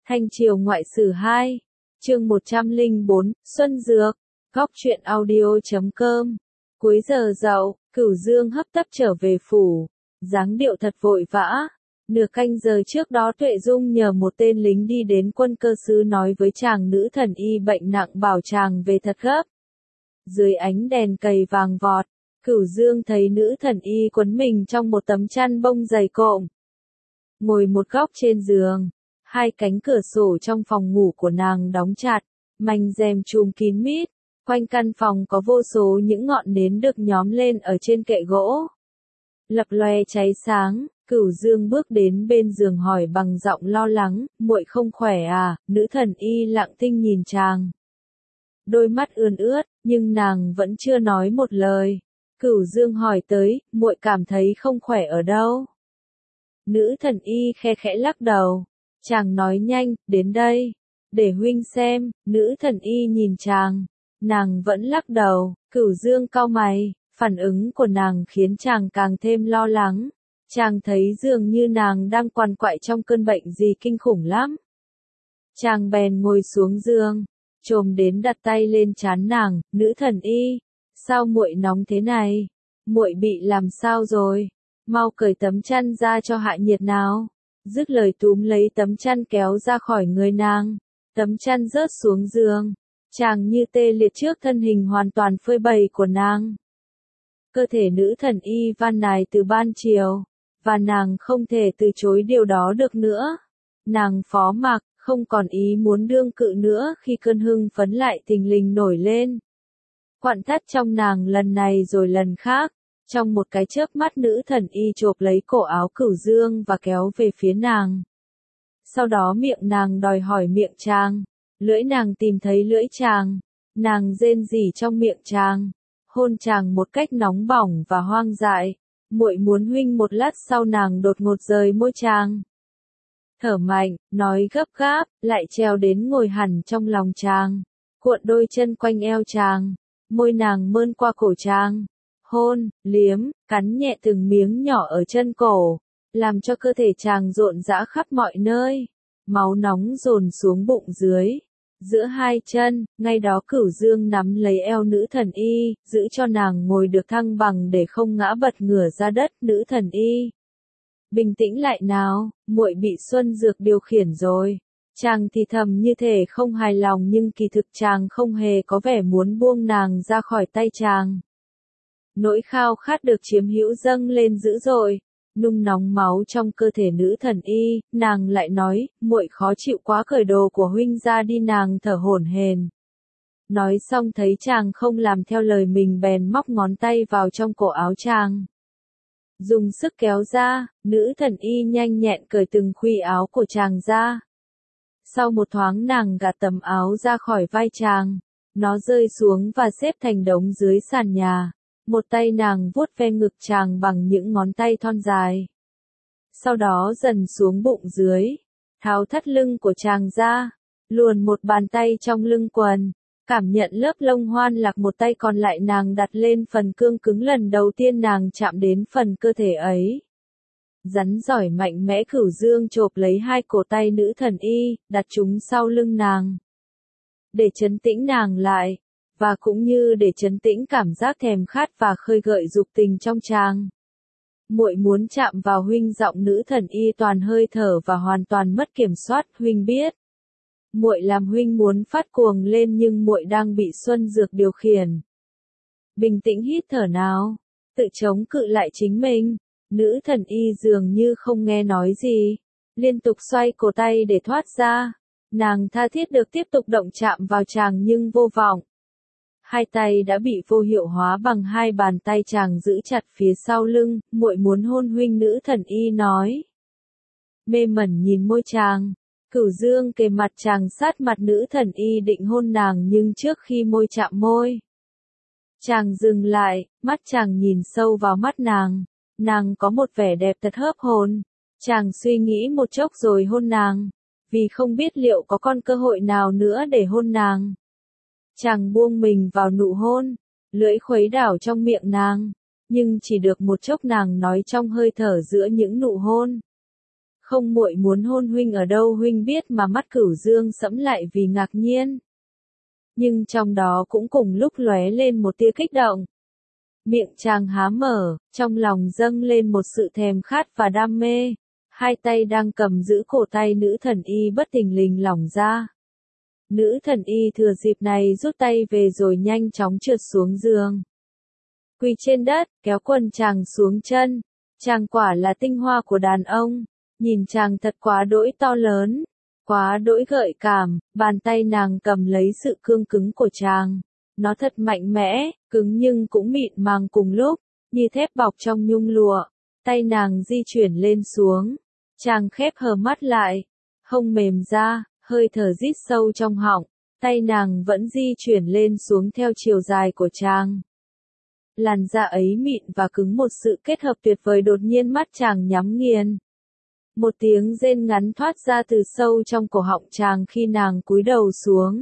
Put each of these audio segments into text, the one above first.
Thanh Triều Ngoại Sử 2, chương 104, Xuân Dược, góc truyện audio.com. Cuối giờ dậu, Cửu Dương hấp tấp trở về phủ, dáng điệu thật vội vã. Nửa canh giờ trước đó Tuệ Dung nhờ một tên lính đi đến Quân Cơ Sứ nói với chàng nữ thần y bệnh nặng bảo chàng về thật gấp. Dưới ánh đèn cầy vàng vọt, Cửu Dương thấy nữ thần y quấn mình trong một tấm chăn bông dày cộm. Ngồi một góc trên giường, hai cánh cửa sổ trong phòng ngủ của nàng đóng chặt, mành rèm trùm kín mít, quanh căn phòng có vô số những ngọn nến được nhóm lên ở trên kệ gỗ. Lập loè cháy sáng, Cửu Dương bước đến bên giường hỏi bằng giọng lo lắng, muội không khỏe à? Nữ thần y lặng thinh nhìn chàng. Đôi mắt ươn ướt, nhưng nàng vẫn chưa nói một lời. Cửu Dương hỏi tới, muội cảm thấy không khỏe ở đâu? Nữ thần y khe khẽ lắc đầu. Chàng nói nhanh, đến đây, để huynh xem. Nữ thần y nhìn chàng, nàng vẫn lắc đầu. Cửu Dương cau mày, phản ứng của nàng khiến chàng càng thêm lo lắng. Chàng thấy dường như nàng đang quằn quại trong cơn bệnh gì kinh khủng lắm. Chàng bèn ngồi xuống giường, chồm đến đặt tay lên trán nàng. Nữ thần y, sao muội nóng thế này? Muội bị làm sao rồi? Mau cởi tấm chăn ra cho hạ nhiệt nào. Dứt lời túm lấy tấm chăn kéo ra khỏi người nàng. Tấm chăn rớt xuống giường. Chàng như tê liệt trước thân hình hoàn toàn phơi bày của nàng. Cơ thể nữ thần y van nài từ ban chiều, và nàng không thể từ chối điều đó được nữa. Nàng phó mặc, không còn ý muốn đương cự nữa khi cơn hưng phấn lại thình lình nổi lên. Quặn thắt trong nàng lần này rồi lần khác. Trong một cái chớp mắt nữ thần y chộp lấy cổ áo Cửu Dương và kéo về phía nàng. Sau đó miệng nàng đòi hỏi miệng chàng, lưỡi nàng tìm thấy lưỡi chàng, nàng rên rỉ trong miệng chàng, hôn chàng một cách nóng bỏng và hoang dại. Muội muốn huynh. Một lát sau nàng đột ngột rời môi chàng. Thở mạnh, nói gấp gáp, lại trèo đến ngồi hẳn trong lòng chàng, cuộn đôi chân quanh eo chàng, môi nàng mơn qua cổ chàng. Hôn, liếm, cắn nhẹ từng miếng nhỏ ở chân cổ, làm cho cơ thể chàng rộn rã khắp mọi nơi. Máu nóng dồn xuống bụng dưới, giữa hai chân. Ngay đó Cửu Dương nắm lấy eo nữ thần y, giữ cho nàng ngồi được thăng bằng để không ngã bật ngửa ra đất. Nữ thần y, bình tĩnh lại nào, muội bị Xuân Dược điều khiển rồi. Chàng thì thầm như thể không hài lòng nhưng kỳ thực chàng không hề có vẻ muốn buông nàng ra khỏi tay chàng. Nỗi khao khát được chiếm hữu dâng lên dữ dội, nung nóng máu trong cơ thể nữ thần y. Nàng lại nói, muội khó chịu quá, cởi đồ của huynh ra đi. Nàng thở hổn hển. Nói xong thấy chàng không làm theo lời mình bèn móc ngón tay vào trong cổ áo chàng, dùng sức kéo ra. Nữ thần y nhanh nhẹn cởi từng khuy áo của chàng ra. Sau một thoáng nàng gạt tấm áo ra khỏi vai chàng, nó rơi xuống và xếp thành đống dưới sàn nhà. Một tay nàng vuốt ve ngực chàng bằng những ngón tay thon dài. Sau đó dần xuống bụng dưới, tháo thắt lưng của chàng ra, luồn một bàn tay trong lưng quần, cảm nhận lớp lông hoan lạc. Một tay còn lại nàng đặt lên phần cương cứng lần đầu tiên nàng chạm đến phần cơ thể ấy. Rắn giỏi mạnh mẽ Cửu Dương chộp lấy hai cổ tay nữ thần y, đặt chúng sau lưng nàng, để trấn tĩnh nàng lại, và cũng như để trấn tĩnh cảm giác thèm khát và khơi gợi dục tình trong chàng. Muội muốn chạm vào huynh. Giọng nữ thần y toàn hơi thở và hoàn toàn mất kiểm soát. Huynh biết, muội làm huynh muốn phát cuồng lên nhưng muội đang bị Xuân Dược điều khiển. Bình tĩnh hít thở nào, tự chống cự lại chính mình. Nữ thần y dường như không nghe nói gì, liên tục xoay cổ tay để thoát ra. Nàng tha thiết được tiếp tục động chạm vào chàng nhưng vô vọng. Hai tay đã bị vô hiệu hóa bằng hai bàn tay chàng giữ chặt phía sau lưng. Muội muốn hôn huynh. Nữ thần y nói. Mê mẩn nhìn môi chàng, Cửu Dương kề mặt chàng sát mặt nữ thần y định hôn nàng nhưng trước khi môi chạm môi, chàng dừng lại, mắt chàng nhìn sâu vào mắt nàng. Nàng có một vẻ đẹp thật hớp hồn. Chàng suy nghĩ một chốc rồi hôn nàng, vì không biết liệu có còn cơ hội nào nữa để hôn nàng. Chàng buông mình vào nụ hôn, lưỡi khuấy đảo trong miệng nàng, nhưng chỉ được một chốc. Nàng nói trong hơi thở giữa những nụ hôn. Không, muội muốn hôn huynh ở đâu huynh biết mà. Mắt Cửu Dương sẫm lại vì ngạc nhiên. Nhưng trong đó cũng cùng lúc lóe lên một tia kích động. Miệng chàng há mở, trong lòng dâng lên một sự thèm khát và đam mê. Hai tay đang cầm giữ cổ tay nữ thần y bất thình lình lỏng ra. Nữ thần y thừa dịp này rút tay về rồi nhanh chóng trượt xuống giường. Quỳ trên đất, kéo quần chàng xuống chân. Chàng quả là tinh hoa của đàn ông. Nhìn chàng thật quá đỗi to lớn, quá đỗi gợi cảm. Bàn tay nàng cầm lấy sự cương cứng của chàng. Nó thật mạnh mẽ, cứng nhưng cũng mịn màng cùng lúc, như thép bọc trong nhung lụa. Tay nàng di chuyển lên xuống. Chàng khép hờ mắt lại, hông mềm ra, hơi thở rít sâu trong họng. Tay nàng vẫn di chuyển lên xuống theo chiều dài của chàng. Làn da ấy mịn và cứng, một sự kết hợp tuyệt vời. Đột nhiên mắt chàng nhắm nghiền. Một tiếng rên ngắn thoát ra từ sâu trong cổ họng chàng khi nàng cúi đầu xuống.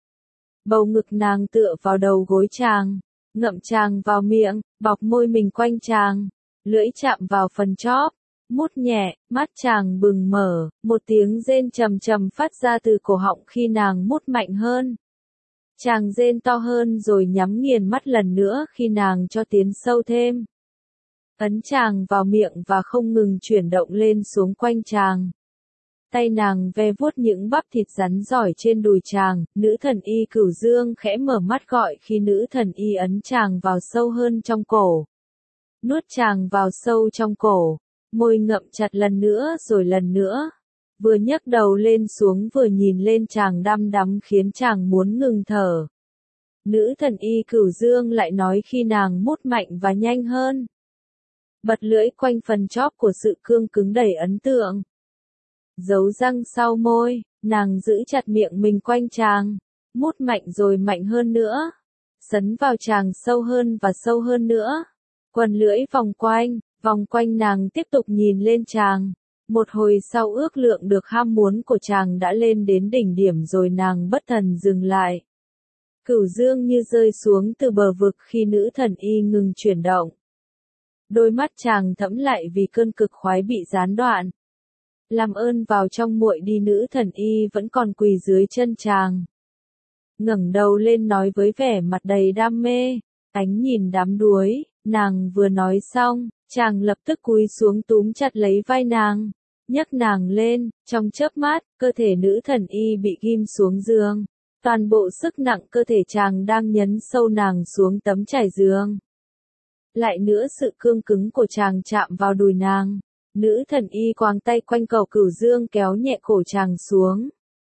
Bầu ngực nàng tựa vào đầu gối chàng, ngậm chàng vào miệng, bọc môi mình quanh chàng, lưỡi chạm vào phần chóp, mút nhẹ, mắt chàng bừng mở, một tiếng rên trầm trầm phát ra từ cổ họng khi nàng mút mạnh hơn. Chàng rên to hơn rồi nhắm nghiền mắt lần nữa khi nàng cho tiến sâu thêm. Ấn chàng vào miệng và không ngừng chuyển động lên xuống quanh chàng. Tay nàng ve vuốt những bắp thịt rắn giỏi trên đùi chàng. Nữ thần y Cửu Dương khẽ mở mắt gọi khi nữ thần y ấn chàng vào sâu hơn trong cổ. Nuốt chàng vào sâu trong cổ, môi ngậm chặt lần nữa rồi lần nữa. Vừa nhấc đầu lên xuống vừa nhìn lên chàng đăm đắm khiến chàng muốn ngừng thở. Nữ thần y Cửu Dương lại nói khi nàng mút mạnh và nhanh hơn. Bật lưỡi quanh phần chóp của sự cương cứng đầy ấn tượng. Giấu răng sau môi, nàng giữ chặt miệng mình quanh chàng, mút mạnh rồi mạnh hơn nữa. Sấn vào chàng sâu hơn và sâu hơn nữa. Quần lưỡi vòng quanh nàng tiếp tục nhìn lên chàng. Một hồi sau ước lượng được ham muốn của chàng đã lên đến đỉnh điểm rồi nàng bất thần dừng lại. Cửu Dương như rơi xuống từ bờ vực khi nữ thần y ngừng chuyển động. Đôi mắt chàng thẫm lại vì cơn cực khoái bị gián đoạn. Làm ơn vào trong muội đi. Nữ thần y vẫn còn quỳ dưới chân chàng. Ngẩng đầu lên nói với vẻ mặt đầy đam mê, ánh nhìn đắm đuối. Nàng vừa nói xong, chàng lập tức cúi xuống túm chặt lấy vai nàng, nhấc nàng lên. Trong chớp mắt, cơ thể nữ thần y bị ghim xuống giường. Toàn bộ sức nặng cơ thể chàng đang nhấn sâu nàng xuống tấm trải giường. Lại nữa sự cương cứng của chàng chạm vào đùi nàng. Nữ thần y quàng tay quanh cầu Cửu Dương kéo nhẹ cổ chàng xuống.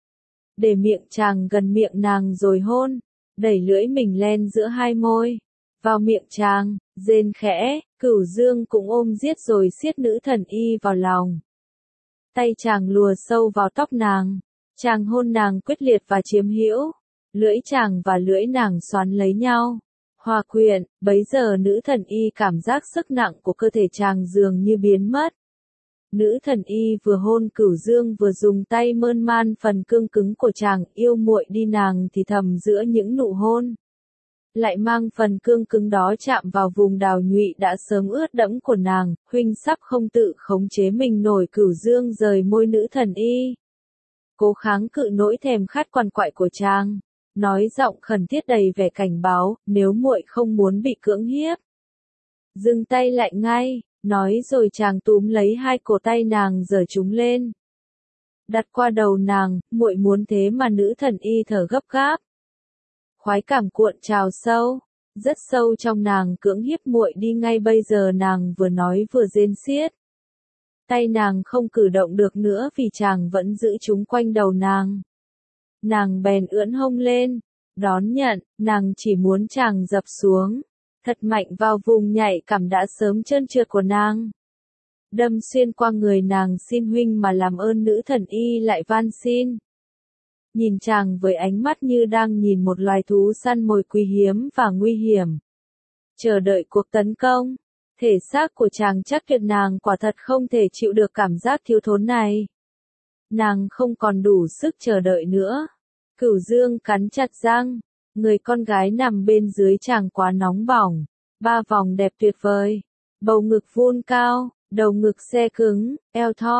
Để miệng chàng gần miệng nàng rồi hôn, đẩy lưỡi mình len giữa hai môi. Vào miệng chàng, rên khẽ, Cửu Dương cũng ôm giết rồi siết nữ thần y vào lòng. Tay chàng lùa sâu vào tóc nàng. Chàng hôn nàng quyết liệt và chiếm hữu. Lưỡi chàng và lưỡi nàng xoắn lấy nhau. Hòa quyện, bấy giờ nữ thần y cảm giác sức nặng của cơ thể chàng dường như biến mất. Nữ thần y vừa hôn Cửu Dương vừa dùng tay mơn man phần cương cứng của chàng. Yêu muội đi, nàng thì thầm giữa những nụ hôn. Lại mang phần cương cứng đó chạm vào vùng đào nhụy đã sớm ướt đẫm của nàng. Huynh sắp không tự khống chế mình nổi. Cửu Dương rời môi nữ thần y, cố kháng cự nỗi thèm khát quằn quại của chàng, nói giọng khẩn thiết đầy vẻ cảnh báo, nếu muội không muốn bị cưỡng hiếp, dừng tay lại ngay. Nói rồi chàng túm lấy hai cổ tay nàng giở chúng lên, đặt qua đầu nàng. Muội muốn thế mà. Nữ thần y thở gấp gáp. Khoái cảm cuộn trào sâu, rất sâu trong nàng. Cưỡng hiếp muội đi ngay bây giờ. Nàng vừa nói vừa rên xiết. Tay nàng không cử động được nữa vì chàng vẫn giữ chúng quanh đầu nàng. Nàng bèn ưỡn hông lên, đón nhận. Nàng chỉ muốn chàng dập xuống thật mạnh vào vùng nhạy cảm đã sớm trơn trượt của nàng. Đâm xuyên qua người nàng. Xin huynh mà làm ơn. Nữ thần y lại van xin. Nhìn chàng với ánh mắt như đang nhìn một loài thú săn mồi quý hiếm và nguy hiểm, chờ đợi cuộc tấn công. Thể xác của chàng chắc tuyệt. Nàng quả thật không thể chịu được cảm giác thiếu thốn này. Nàng không còn đủ sức chờ đợi nữa. Cửu Dương cắn chặt răng. Người con gái nằm bên dưới chàng quá nóng bỏng. Ba vòng đẹp tuyệt vời. Bầu ngực vun cao, đầu ngực xe cứng, eo thon,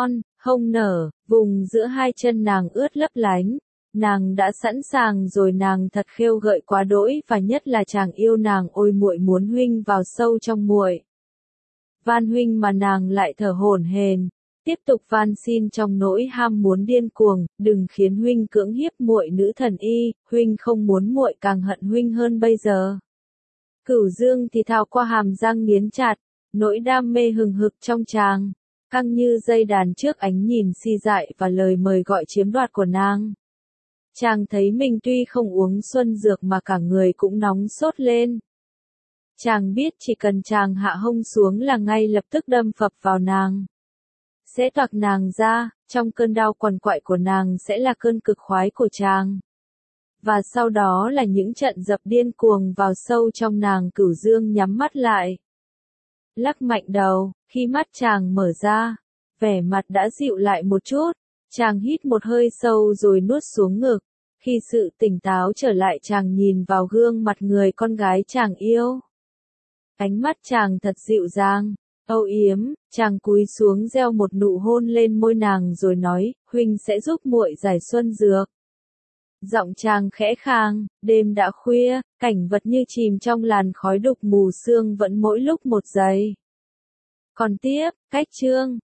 Không nở, vùng giữa hai chân nàng ướt lấp lánh. Nàng đã sẵn sàng rồi, nàng thật khêu gợi quá đỗi, và nhất là chàng yêu nàng, ôi muội muốn huynh vào sâu trong muội. Van huynh, mà nàng lại thở hổn hển, tiếp tục van xin trong nỗi ham muốn điên cuồng, đừng khiến huynh cưỡng hiếp muội nữ thần y, huynh không muốn muội càng hận huynh hơn bây giờ. Cửu Dương thì thào qua hàm răng nghiến chặt, nỗi đam mê hừng hực trong chàng, căng như dây đàn trước ánh nhìn si dại và lời mời gọi chiếm đoạt của nàng. Chàng thấy mình tuy không uống xuân dược mà cả người cũng nóng sốt lên. Chàng biết chỉ cần chàng hạ hông xuống là ngay lập tức đâm phập vào nàng. Sẽ toạc nàng ra, trong cơn đau quằn quại của nàng sẽ là cơn cực khoái của chàng. Và sau đó là những trận dập điên cuồng vào sâu trong nàng. Cửu Dương nhắm mắt lại, lắc mạnh đầu, khi mắt chàng mở ra, vẻ mặt đã dịu lại một chút, chàng hít một hơi sâu rồi nuốt xuống ngực. Khi sự tỉnh táo trở lại, chàng nhìn vào gương mặt người con gái chàng yêu. Ánh mắt chàng thật dịu dàng, âu yếm, chàng cúi xuống gieo một nụ hôn lên môi nàng rồi nói, huynh sẽ giúp muội giải xuân dược. Giọng chàng khẽ khàng, đêm đã khuya, cảnh vật như chìm trong làn khói đục mù sương vẫn mỗi lúc một giây. Còn tiếp, cách chương.